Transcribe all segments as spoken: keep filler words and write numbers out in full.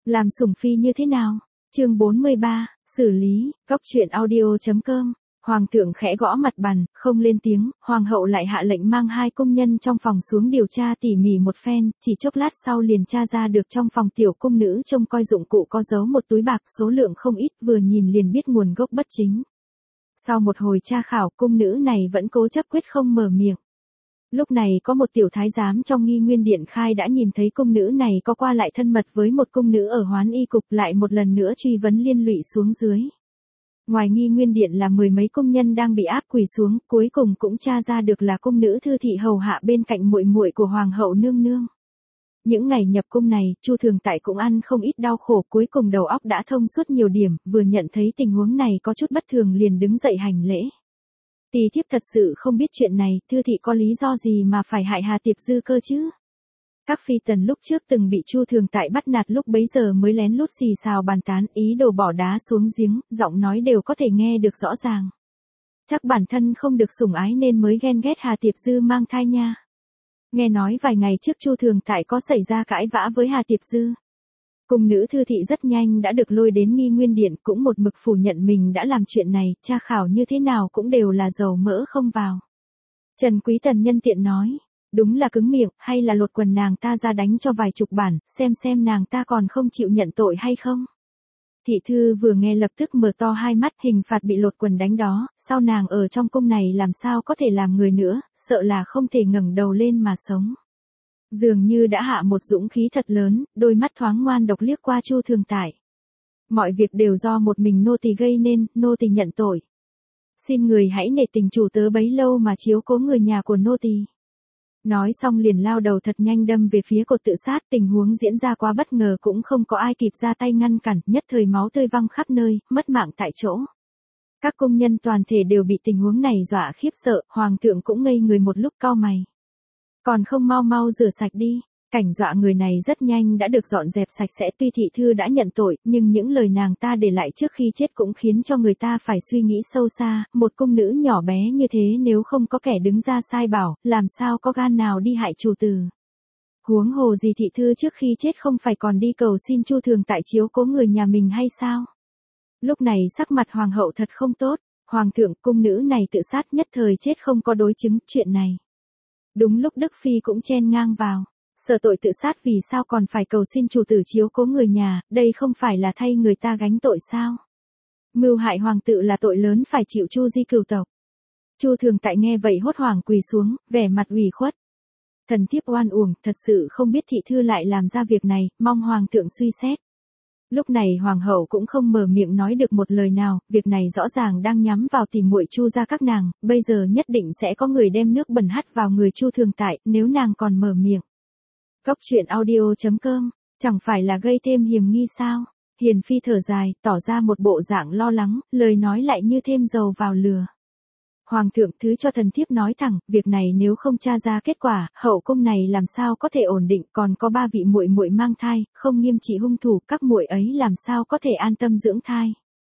Làm sủng phi như thế nào? Chương bốn mươi ba, xử lý, góc truyện audio.com. Hoàng thượng khẽ gõ mặt bàn, không lên tiếng, hoàng hậu lại hạ lệnh mang hai công nhân trong phòng xuống điều tra tỉ mỉ một phen, chỉ chốc lát sau liền tra ra được trong phòng tiểu cung nữ trông coi dụng cụ có giấu một túi bạc số lượng không ít, vừa nhìn liền biết nguồn gốc bất chính. Sau một hồi tra khảo, cung nữ này vẫn cố chấp quyết không mở miệng. Lúc này có một tiểu thái giám trong Nghi Nguyên Điện khai đã nhìn thấy cung nữ này có qua lại thân mật với một cung nữ ở Hoán Y Cục, lại một lần nữa truy vấn liên lụy xuống dưới. Ngoài Nghi Nguyên Điện là mười mấy công nhân đang bị áp quỳ xuống, cuối cùng cũng tra ra được là cung nữ Thư Thị hầu hạ bên cạnh muội muội của hoàng hậu nương nương. Những ngày nhập cung này, Chu Thường Tại cũng ăn không ít đau khổ, cuối cùng đầu óc đã thông suốt nhiều điểm, vừa nhận thấy tình huống này có chút bất thường liền đứng dậy hành lễ. Tỳ thiếp thật sự không biết chuyện này, Thư Thị có lý do gì mà phải hại Hà Tiệp Dư cơ chứ? Các phi tần lúc trước từng bị Chu Thường Tại bắt nạt, lúc bấy giờ mới lén lút xì xào bàn tán, ý đồ bỏ đá xuống giếng, giọng nói đều có thể nghe được rõ ràng. Chắc bản thân không được sủng ái nên mới ghen ghét Hà Tiệp Dư mang thai nha. Nghe nói vài ngày trước Chu Thường Tại có xảy ra cãi vã với Hà Tiệp Dư. Cung nữ Thư Thị rất nhanh đã được lôi đến Nghi Nguyên Điện, cũng một mực phủ nhận mình đã làm chuyện này, tra khảo như thế nào cũng đều là dầu mỡ không vào. Trần Quý Tần nhân tiện nói, đúng là cứng miệng, hay là lột quần nàng ta ra đánh cho vài chục bản, xem xem nàng ta còn không chịu nhận tội hay không. Thị thư vừa nghe lập tức mở to hai mắt, hình phạt bị lột quần đánh đó, sau nàng ở trong cung này làm sao có thể làm người nữa, sợ là không thể ngẩng đầu lên mà sống. Dường như đã hạ một dũng khí thật lớn, đôi mắt thoáng ngoan độc liếc qua Chu Thường Tại. Mọi việc đều do một mình nô tỳ gây nên, nô tỳ nhận tội. Xin người hãy nể tình chủ tớ bấy lâu mà chiếu cố người nhà của nô tỳ. Nói xong liền lao đầu thật nhanh đâm về phía cột tự sát, tình huống diễn ra quá bất ngờ cũng không có ai kịp ra tay ngăn cản, nhất thời máu tươi văng khắp nơi, mất mạng tại chỗ. Các công nhân toàn thể đều bị tình huống này dọa khiếp sợ, hoàng thượng cũng ngây người một lúc cau mày. Còn không mau mau rửa sạch đi. Cảnh dọa người này rất nhanh đã được dọn dẹp sạch sẽ, tuy thị thư đã nhận tội, nhưng những lời nàng ta để lại trước khi chết cũng khiến cho người ta phải suy nghĩ sâu xa, một cung nữ nhỏ bé như thế nếu không có kẻ đứng ra sai bảo, làm sao có gan nào đi hại chủ tử. Huống hồ gì thị thư trước khi chết không phải còn đi cầu xin Chu Thường Tại chiếu cố người nhà mình hay sao? Lúc này sắc mặt hoàng hậu thật không tốt, hoàng thượng, cung nữ này tự sát nhất thời chết không có đối chứng, chuyện này. Đúng lúc Đức Phi cũng chen ngang vào. Sợ tội tự sát vì sao còn phải cầu xin chủ tử chiếu cố người nhà, đây không phải là thay người ta gánh tội sao? Mưu hại hoàng tử là tội lớn phải chịu chu di cửu tộc. Chu Thường Tại nghe vậy hốt hoảng quỳ xuống, vẻ mặt ủy khuất. Thần thiếp oan uổng, thật sự không biết thị thư lại làm ra việc này, mong hoàng thượng suy xét. Lúc này hoàng hậu cũng không mở miệng nói được một lời nào, việc này rõ ràng đang nhắm vào tìm muội Chu gia các nàng, bây giờ nhất định sẽ có người đem nước bẩn hắt vào người Chu Thường Tại, nếu nàng còn mở miệng. Góc truyện audio.com, chẳng phải là gây thêm hiểm nghi sao? Hiền phi thở dài, tỏ ra một bộ dạng lo lắng, lời nói lại như thêm dầu vào lửa. Hoàng thượng, thứ cho thần thiếp nói thẳng, việc này nếu không tra ra kết quả, hậu cung này làm sao có thể ổn định, còn có ba vị muội muội mang thai, không nghiêm trị hung thủ, các muội ấy làm sao có thể an tâm dưỡng thai.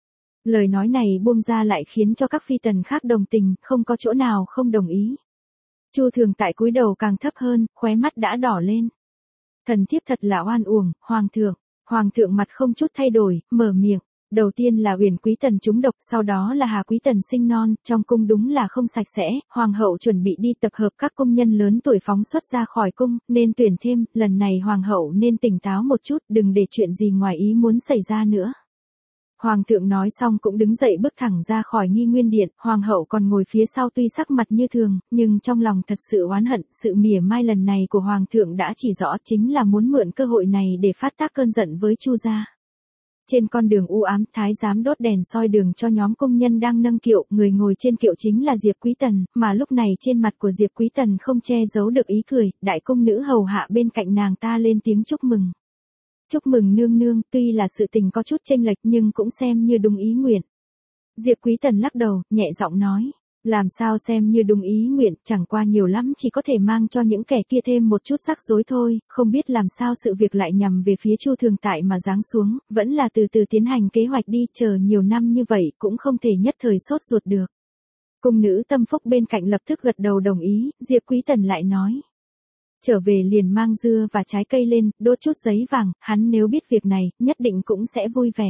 Lời nói này buông ra lại khiến cho các phi tần khác đồng tình, không có chỗ nào không đồng ý. Chu Thường Tại cúi đầu càng thấp hơn, khóe mắt đã đỏ lên. Thần thiếp thật là oan uổng, hoàng thượng. Hoàng thượng mặt không chút thay đổi, mở miệng. Đầu tiên là Uyển Quý Tần trúng độc, sau đó là Hà Quý Tần sinh non, trong cung đúng là không sạch sẽ, hoàng hậu chuẩn bị đi tập hợp các công nhân lớn tuổi phóng xuất ra khỏi cung, nên tuyển thêm, lần này hoàng hậu nên tỉnh táo một chút, đừng để chuyện gì ngoài ý muốn xảy ra nữa. Hoàng thượng nói xong cũng đứng dậy bước thẳng ra khỏi Nghi Nguyên Điện, hoàng hậu còn ngồi phía sau tuy sắc mặt như thường, nhưng trong lòng thật sự oán hận, sự mỉa mai lần này của hoàng thượng đã chỉ rõ chính là muốn mượn cơ hội này để phát tác cơn giận với Chu gia. Trên con đường u ám, thái giám đốt đèn soi đường cho nhóm công nhân đang nâng kiệu, người ngồi trên kiệu chính là Diệp Quý Tần, mà lúc này trên mặt của Diệp Quý Tần không che giấu được ý cười, đại cung nữ hầu hạ bên cạnh nàng ta lên tiếng chúc mừng. Chúc mừng nương nương, tuy là sự tình có chút chênh lệch nhưng cũng xem như đúng ý nguyện. Diệp Quý Tần lắc đầu, nhẹ giọng nói, làm sao xem như đúng ý nguyện, chẳng qua nhiều lắm chỉ có thể mang cho những kẻ kia thêm một chút rắc rối thôi, không biết làm sao sự việc lại nhằm về phía Chu Thường Tại mà giáng xuống, vẫn là từ từ tiến hành kế hoạch đi, chờ nhiều năm như vậy cũng không thể nhất thời sốt ruột được. Cung nữ Tâm Phúc bên cạnh lập tức gật đầu đồng ý, Diệp Quý Tần lại nói. Trở về liền mang dưa và trái cây lên, đốt chút giấy vàng, hắn nếu biết việc này, nhất định cũng sẽ vui vẻ.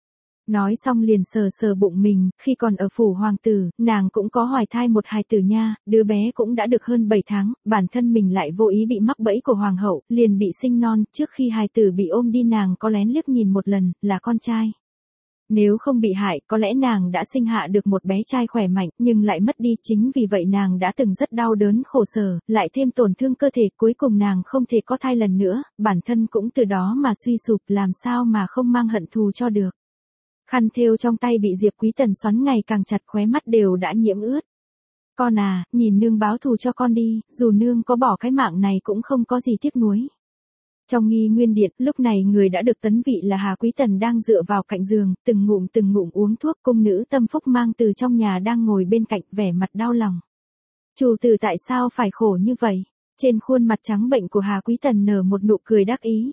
Nói xong liền sờ sờ bụng mình, khi còn ở phủ hoàng tử, nàng cũng có hoài thai một hài tử nha, đứa bé cũng đã được hơn bảy tháng, bản thân mình lại vô ý bị mắc bẫy của hoàng hậu, liền bị sinh non, trước khi hài tử bị ôm đi nàng có lén liếc nhìn một lần, là con trai. Nếu không bị hại, có lẽ nàng đã sinh hạ được một bé trai khỏe mạnh, nhưng lại mất đi, chính vì vậy nàng đã từng rất đau đớn khổ sở, lại thêm tổn thương cơ thể, cuối cùng nàng không thể có thai lần nữa, bản thân cũng từ đó mà suy sụp, làm sao mà không mang hận thù cho được. Khăn thêu trong tay bị Diệp Quý Tần xoắn ngày càng chặt, khóe mắt đều đã nhiễm ướt. Con à, nhìn nương báo thù cho con đi, dù nương có bỏ cái mạng này cũng không có gì tiếc nuối. Trong nghi nguyên điện, lúc này người đã được tấn vị là Hà Quý Tần đang dựa vào cạnh giường, từng ngụm từng ngụm uống thuốc, cung nữ Tâm Phúc mang từ trong nhà đang ngồi bên cạnh, vẻ mặt đau lòng. Chủ tử tại sao phải khổ như vậy? Trên khuôn mặt trắng bệnh của Hà Quý Tần nở một nụ cười đắc ý.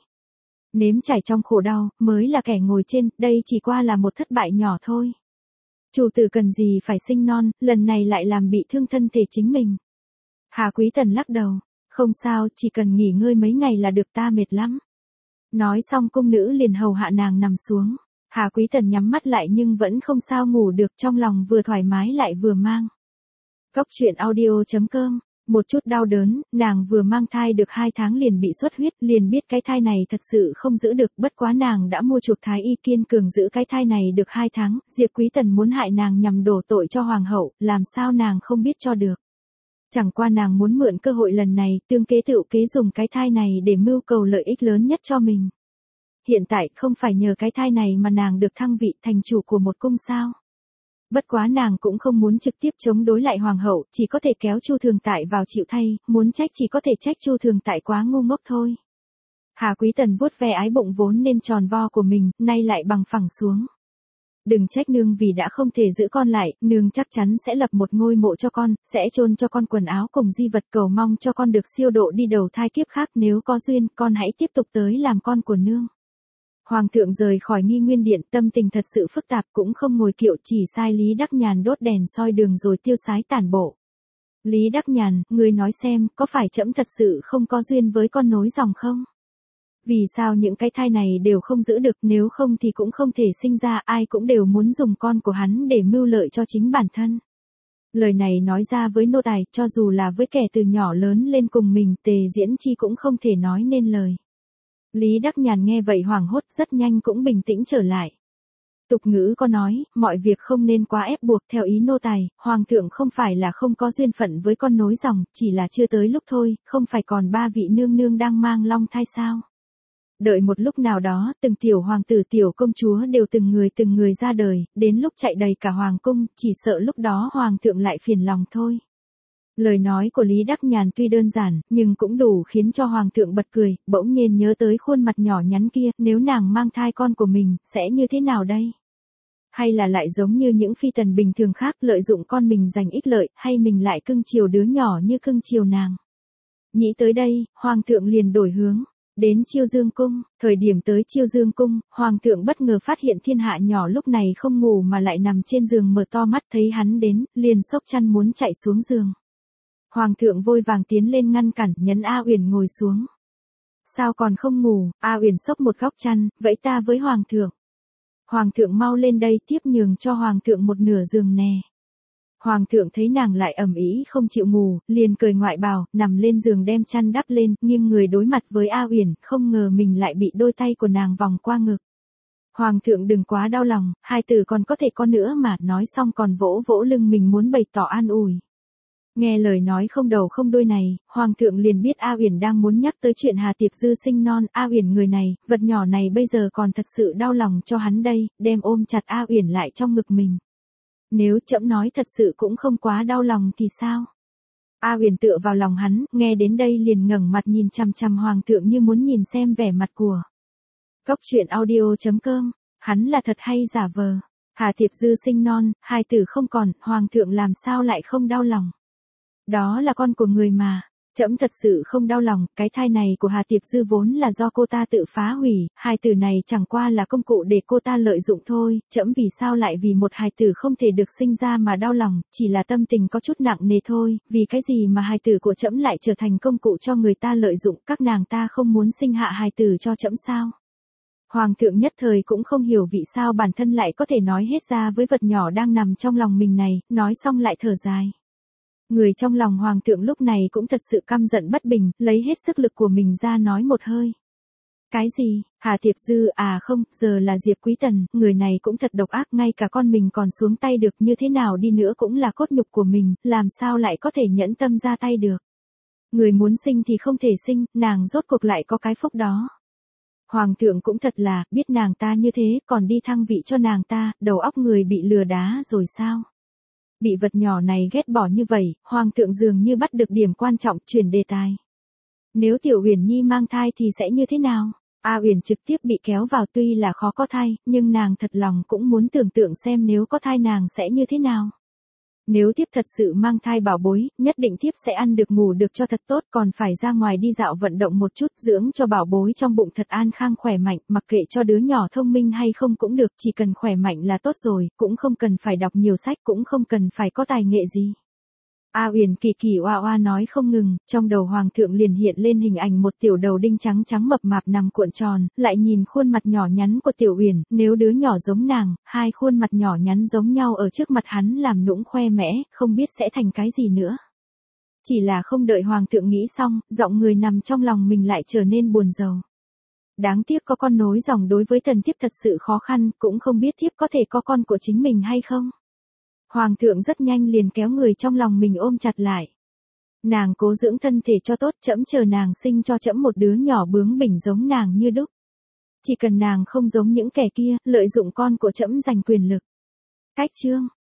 Nếm trải trong khổ đau, mới là kẻ ngồi trên, đây chỉ qua là một thất bại nhỏ thôi. Chủ tử cần gì phải sinh non, lần này lại làm bị thương thân thể chính mình. Hà Quý Tần lắc đầu. Không sao, chỉ cần nghỉ ngơi mấy ngày là được, ta mệt lắm. Nói xong cung nữ liền hầu hạ nàng nằm xuống. Hà Quý Tần nhắm mắt lại nhưng vẫn không sao ngủ được, trong lòng vừa thoải mái lại vừa mang. Cốc truyện audio chấm com. Một chút đau đớn, nàng vừa mang thai được hai tháng liền bị xuất huyết, liền biết cái thai này thật sự không giữ được, bất quá nàng đã mua chuộc thái y kiên cường giữ cái thai này được hai tháng, Diệp Quý Tần muốn hại nàng nhằm đổ tội cho hoàng hậu, làm sao nàng không biết cho được. Chẳng qua nàng muốn mượn cơ hội lần này, tương kế tựu kế dùng cái thai này để mưu cầu lợi ích lớn nhất cho mình. Hiện tại không phải nhờ cái thai này mà nàng được thăng vị thành chủ của một cung sao. Bất quá nàng cũng không muốn trực tiếp chống đối lại hoàng hậu, chỉ có thể kéo Chu Thường Tại vào chịu thay, muốn trách chỉ có thể trách Chu Thường Tại quá ngu ngốc thôi. Hà Quý Tần vuốt ve ái bụng vốn nên tròn vo của mình, nay lại bằng phẳng xuống. Đừng trách nương vì đã không thể giữ con lại, nương chắc chắn sẽ lập một ngôi mộ cho con, sẽ chôn cho con quần áo cùng di vật, cầu mong cho con được siêu độ đi đầu thai kiếp khác, nếu có duyên, con hãy tiếp tục tới làm con của nương. Hoàng thượng rời khỏi nghi nguyên điện, tâm tình thật sự phức tạp, cũng không ngồi kiệu, chỉ sai Lý Đắc Nhàn đốt đèn soi đường rồi tiêu sái tản bộ. Lý Đắc Nhàn, người nói xem, có phải trẫm thật sự không có duyên với con nối dòng không? Vì sao những cái thai này đều không giữ được, nếu không thì cũng không thể sinh ra, ai cũng đều muốn dùng con của hắn để mưu lợi cho chính bản thân. Lời này nói ra với nô tài, cho dù là với kẻ từ nhỏ lớn lên cùng mình, Tề Diễn Chi cũng không thể nói nên lời. Lý Đắc Nhàn nghe vậy hoảng hốt, rất nhanh cũng bình tĩnh trở lại. Tục ngữ có nói, mọi việc không nên quá ép buộc, theo ý nô tài, hoàng thượng không phải là không có duyên phận với con nối dòng, chỉ là chưa tới lúc thôi, không phải còn ba vị nương nương đang mang long thai sao? Đợi một lúc nào đó, từng tiểu hoàng tử tiểu công chúa đều từng người từng người ra đời, đến lúc chạy đầy cả hoàng cung, chỉ sợ lúc đó hoàng thượng lại phiền lòng thôi. Lời nói của Lý Đắc Nhàn tuy đơn giản, nhưng cũng đủ khiến cho hoàng thượng bật cười, bỗng nhiên nhớ tới khuôn mặt nhỏ nhắn kia, nếu nàng mang thai con của mình, sẽ như thế nào đây? Hay là lại giống như những phi tần bình thường khác, lợi dụng con mình giành ích lợi, hay mình lại cưng chiều đứa nhỏ như cưng chiều nàng? Nghĩ tới đây, hoàng thượng liền đổi hướng. Đến Chiêu Dương Cung, thời điểm tới Chiêu Dương Cung, hoàng thượng bất ngờ phát hiện thiên hạ nhỏ lúc này không ngủ mà lại nằm trên giường mở to mắt, thấy hắn đến, liền xốc chăn muốn chạy xuống giường. Hoàng thượng vội vàng tiến lên ngăn cản, nhấn A Uyển ngồi xuống. Sao còn không ngủ? A Uyển xốc một góc chăn, vẫy ta với hoàng thượng. Hoàng thượng mau lên đây, tiếp nhường cho hoàng thượng một nửa giường nè. Hoàng thượng thấy nàng lại ầm ĩ không chịu ngủ, liền cởi ngoại bào, nằm lên giường đem chăn đắp lên, nghiêng người đối mặt với A Uyển, không ngờ mình lại bị đôi tay của nàng vòng qua ngực. Hoàng thượng đừng quá đau lòng, hai từ còn có thể có nữa mà, nói xong còn vỗ vỗ lưng mình muốn bày tỏ an ủi. Nghe lời nói không đầu không đuôi này, hoàng thượng liền biết A Uyển đang muốn nhắc tới chuyện Hà Tiệp Dư sinh non, A Uyển người này, vật nhỏ này bây giờ còn thật sự đau lòng cho hắn đây, đem ôm chặt A Uyển lại trong ngực mình. Nếu trẫm nói thật sự cũng không quá đau lòng thì sao? A Uyển tựa vào lòng hắn, nghe đến đây liền ngẩng mặt nhìn chằm chằm hoàng thượng như muốn nhìn xem vẻ mặt của. Cốc truyện audio chấm com, hắn là thật hay giả vờ? Hà Tiệp Dư sinh non, hài tử không còn, hoàng thượng làm sao lại không đau lòng? Đó là con của người mà. Trẫm thật sự không đau lòng, cái thai này của Hà Tiệp Dư vốn là do cô ta tự phá hủy, hài tử này chẳng qua là công cụ để cô ta lợi dụng thôi, trẫm vì sao lại vì một hài tử không thể được sinh ra mà đau lòng, chỉ là tâm tình có chút nặng nề thôi, vì cái gì mà hài tử của trẫm lại trở thành công cụ cho người ta lợi dụng, các nàng ta không muốn sinh hạ hài tử cho trẫm sao? Hoàng thượng nhất thời cũng không hiểu vì sao bản thân lại có thể nói hết ra với vật nhỏ đang nằm trong lòng mình này, nói xong lại thở dài. Người trong lòng hoàng thượng lúc này cũng thật sự căm giận bất bình, lấy hết sức lực của mình ra nói một hơi. Cái gì, Hà Tiệp Dư à không, giờ là Diệp Quý Tần, người này cũng thật độc ác, ngay cả con mình còn xuống tay được, như thế nào đi nữa cũng là cốt nhục của mình, làm sao lại có thể nhẫn tâm ra tay được. Người muốn sinh thì không thể sinh, nàng rốt cuộc lại có cái phúc đó. Hoàng thượng cũng thật là, biết nàng ta như thế, còn đi thăng vị cho nàng ta, đầu óc người bị lừa đá rồi sao? Bị vật nhỏ này ghét bỏ như vậy, Hoàng thượng dường như bắt được điểm quan trọng, chuyển đề tài. Nếu Tiểu Uyển Nhi mang thai thì sẽ như thế nào? A Uyển trực tiếp bị kéo vào, tuy là khó có thai, nhưng nàng thật lòng cũng muốn tưởng tượng xem nếu có thai nàng sẽ như thế nào. Nếu thiếp thật sự mang thai bảo bối, nhất định thiếp sẽ ăn được ngủ được cho thật tốt, còn phải ra ngoài đi dạo vận động một chút, dưỡng cho bảo bối trong bụng thật an khang khỏe mạnh, mặc kệ cho đứa nhỏ thông minh hay không cũng được, chỉ cần khỏe mạnh là tốt rồi, cũng không cần phải đọc nhiều sách, cũng không cần phải có tài nghệ gì. A Uyển kỳ kỳ oa oa nói không ngừng, trong đầu hoàng thượng liền hiện lên hình ảnh một tiểu đầu đinh trắng trắng mập mạp nằm cuộn tròn, lại nhìn khuôn mặt nhỏ nhắn của Tiểu Uyển, nếu đứa nhỏ giống nàng, hai khuôn mặt nhỏ nhắn giống nhau ở trước mặt hắn làm nũng khoe mẽ, không biết sẽ thành cái gì nữa. Chỉ là không đợi hoàng thượng nghĩ xong, giọng người nằm trong lòng mình lại trở nên buồn rầu. Đáng tiếc có con nối dòng đối với thần thiếp thật sự khó khăn, cũng không biết thiếp có thể có con của chính mình hay không. Hoàng thượng rất nhanh liền kéo người trong lòng mình ôm chặt lại. Nàng cố dưỡng thân thể cho tốt, trẫm chờ nàng sinh cho trẫm một đứa nhỏ bướng bỉnh giống nàng như đúc. Chỉ cần nàng không giống những kẻ kia, lợi dụng con của trẫm giành quyền lực. Cách chương